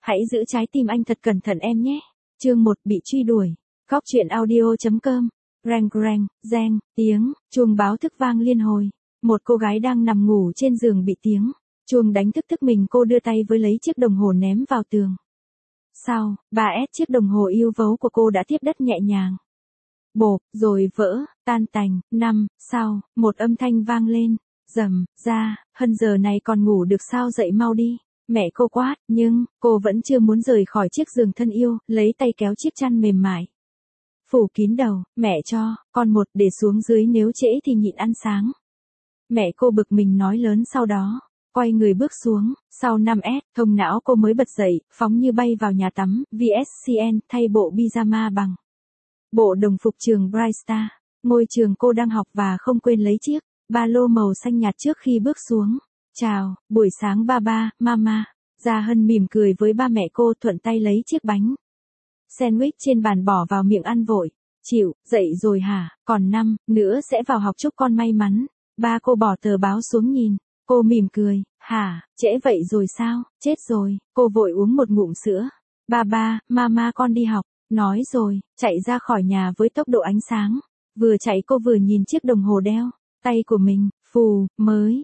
Hãy giữ trái tim anh thật cẩn thận em nhé. Chương 1 bị truy đuổi. Góc truyện audio.com. Reng reng, reng, tiếng, chuông báo thức vang liên hồi. Một cô gái đang nằm ngủ trên giường bị tiếng chuông đánh thức mình, cô đưa tay với lấy chiếc đồng hồ ném vào tường. Sau 3S chiếc đồng hồ yêu dấu của cô đã tiếp đất nhẹ nhàng. Bộp, rồi vỡ, tan tành. 5, sau, một âm thanh vang lên. Rầm, ra, Hân giờ này còn ngủ được sao, dậy mau đi. Mẹ cô quát, nhưng, cô vẫn chưa muốn rời khỏi chiếc giường thân yêu, lấy tay kéo chiếc chăn mềm mại phủ kín đầu. Mẹ cho, con một để xuống dưới, nếu trễ thì nhịn ăn sáng. Mẹ cô bực mình nói lớn, sau đó quay người bước xuống. Sau 5S, thông não cô mới bật dậy, phóng như bay vào nhà tắm, VSCN, thay bộ pyjama bằng bộ đồng phục trường Bright Star, ngôi trường cô đang học, và không quên lấy chiếc ba lô màu xanh nhạt trước khi bước xuống. Chào, buổi sáng ba, mama. Gia Hân mỉm cười với ba mẹ cô, thuận tay lấy chiếc bánh sandwich trên bàn bỏ vào miệng ăn vội. Chịu, dậy rồi hả, còn 5 nữa sẽ vào học, chúc con may mắn. Ba cô bỏ tờ báo xuống nhìn, cô mỉm cười, hả, trễ vậy rồi sao, chết rồi. Cô vội uống một ngụm sữa. Ba, mama con đi học. Nói rồi, chạy ra khỏi nhà với tốc độ ánh sáng. Vừa chạy cô vừa nhìn chiếc đồng hồ đeo tay của mình. Phù, mới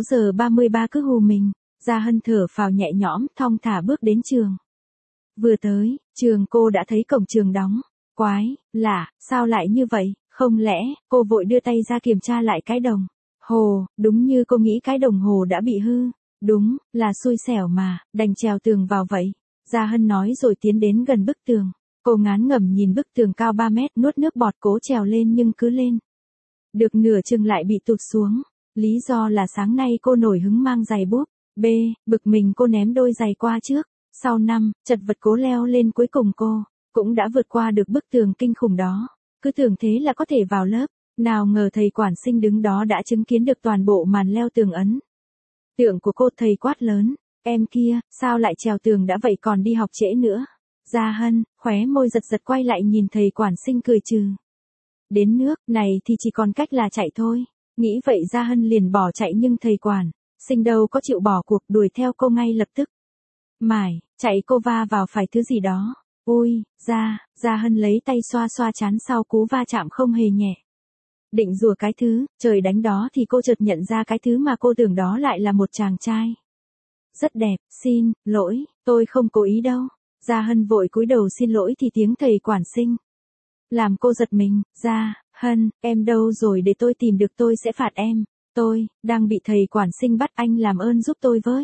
6:33, cứ hù mình. Gia Hân thở phào nhẹ nhõm, thong thả bước đến trường. Vừa tới trường, cô đã thấy cổng trường đóng. Quái lạ, sao lại như vậy? Không lẽ cô vội đưa tay ra kiểm tra lại cái đồng hồ. Đúng như cô nghĩ, cái đồng hồ đã bị hư. Đúng là xui xẻo mà, đành trèo tường vào vậy. Gia Hân nói rồi tiến đến gần bức tường. Cô ngán ngẩm nhìn bức tường cao 3 mét, nuốt nước bọt, cố trèo lên nhưng cứ lên được nửa chừng lại bị tụt xuống. Lý do là sáng nay cô nổi hứng mang giày búp bê, bực mình cô ném đôi giày qua trước. Sau 5 chật vật cố leo lên, cuối cùng cô cũng đã vượt qua được bức tường kinh khủng đó. Cứ tưởng thế là có thể vào lớp, nào ngờ thầy quản sinh đứng đó đã chứng kiến được toàn bộ màn leo tường ấn tượng của cô. Thầy quát lớn, em kia, sao lại trèo tường đã vậy còn đi học trễ nữa. Gia Hân khóe môi giật giật, quay lại nhìn thầy quản sinh cười trừ. Đến nước này thì chỉ còn cách là chạy thôi. Nghĩ vậy Gia Hân liền bỏ chạy, nhưng thầy quản sinh đâu có chịu bỏ cuộc, đuổi theo cô ngay lập tức. Mải chạy cô va vào phải thứ gì đó. Ui, Gia Hân lấy tay xoa xoa trán sau cú va chạm không hề nhẹ. Định rủa cái thứ trời đánh đó thì cô chợt nhận ra cái thứ mà cô tưởng đó lại là một chàng trai rất đẹp. Xin lỗi, tôi không cố ý đâu. Gia Hân vội cúi đầu xin lỗi thì tiếng thầy quản sinh làm cô giật mình. Gia Hân, em đâu rồi, để tôi tìm được tôi sẽ phạt em. Tôi đang bị thầy quản sinh bắt, anh làm ơn giúp tôi với.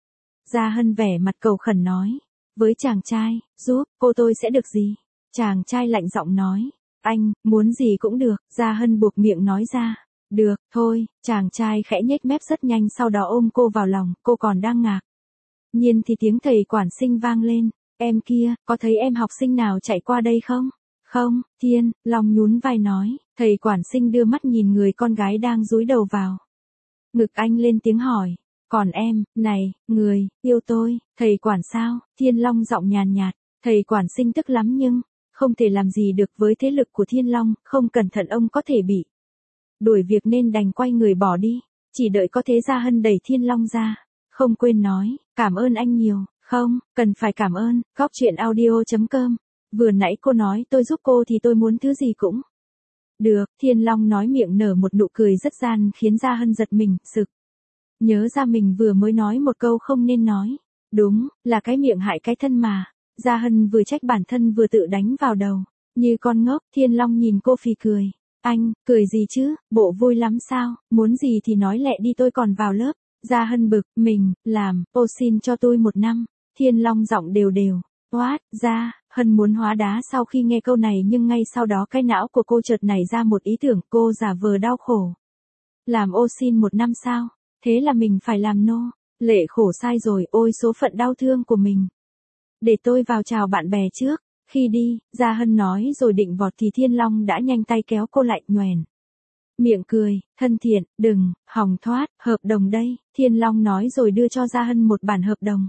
Gia Hân vẻ mặt cầu khẩn nói. Với chàng trai giúp cô tôi sẽ được gì? Chàng trai lạnh giọng nói. Anh muốn gì cũng được. Gia Hân buộc miệng nói ra. Được, thôi. Chàng trai khẽ nhếch mép rất nhanh, sau đó ôm cô vào lòng. Cô còn đang ngạc nhiên thì tiếng thầy quản sinh vang lên. Em kia, có thấy em học sinh nào chạy qua đây không? Không. Thiên Long nhún vai nói. Thầy quản sinh đưa mắt nhìn người con gái đang dúi đầu vào ngực anh, lên tiếng hỏi. Còn em, này, người yêu tôi. Thầy quản sao? Thiên Long giọng nhàn nhạt. Thầy quản sinh tức lắm nhưng không thể làm gì được với thế lực của Thiên Long, không cẩn thận ông có thể bị đuổi việc nên đành quay người bỏ đi. Chỉ đợi có thế Gia Hân đẩy Thiên Long ra. Không quên nói, cảm ơn anh nhiều. Không cần phải cảm ơn. Góc truyện audio.com. Vừa nãy cô nói tôi giúp cô thì tôi muốn thứ gì cũng được. Thiên Long nói, miệng nở một nụ cười rất gian, khiến Gia Hân giật mình, sực nhớ ra mình vừa mới nói một câu không nên nói. Đúng là cái miệng hại cái thân mà. Gia Hân vừa trách bản thân vừa tự đánh vào đầu như con ngốc. Thiên Long nhìn cô phì cười. Anh cười gì chứ, bộ vui lắm sao? Muốn gì thì nói lẹ đi, tôi còn vào lớp. Gia Hân bực mình làm. Ô xin cho tôi 1 năm. Thiên Long giọng đều đều. What? Gia Hân muốn hóa đá sau khi nghe câu này, nhưng ngay sau đó cái não của cô chợt nảy ra một ý tưởng. Cô giả vờ đau khổ. Làm ô xin 1 năm sao? Thế là mình phải làm nô lệ khổ sai rồi. Ôi số phận đau thương của mình. Để tôi vào chào bạn bè trước. Khi đi, Gia Hân nói rồi định vọt thì Thiên Long đã nhanh tay kéo cô lại, nhoẻn miệng cười, thân thiện, đừng hòng thoát, hợp đồng đây. Thiên Long nói rồi đưa cho Gia Hân một bản hợp đồng.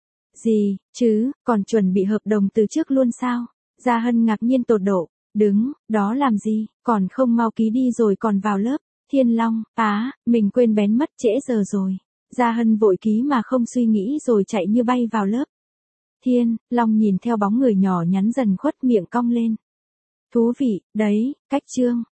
Gì chứ, còn chuẩn bị hợp đồng từ trước luôn sao? Gia Hân ngạc nhiên tột độ. Đứng đó làm gì, còn không mau ký đi rồi còn vào lớp. Thiên Long, mình quên bén mất, trễ giờ rồi. Gia Hân vội ký mà không suy nghĩ rồi chạy như bay vào lớp. Thiên, Long nhìn theo bóng người nhỏ nhắn dần khuất miệng cong lên. Thú vị, đấy, cách chương.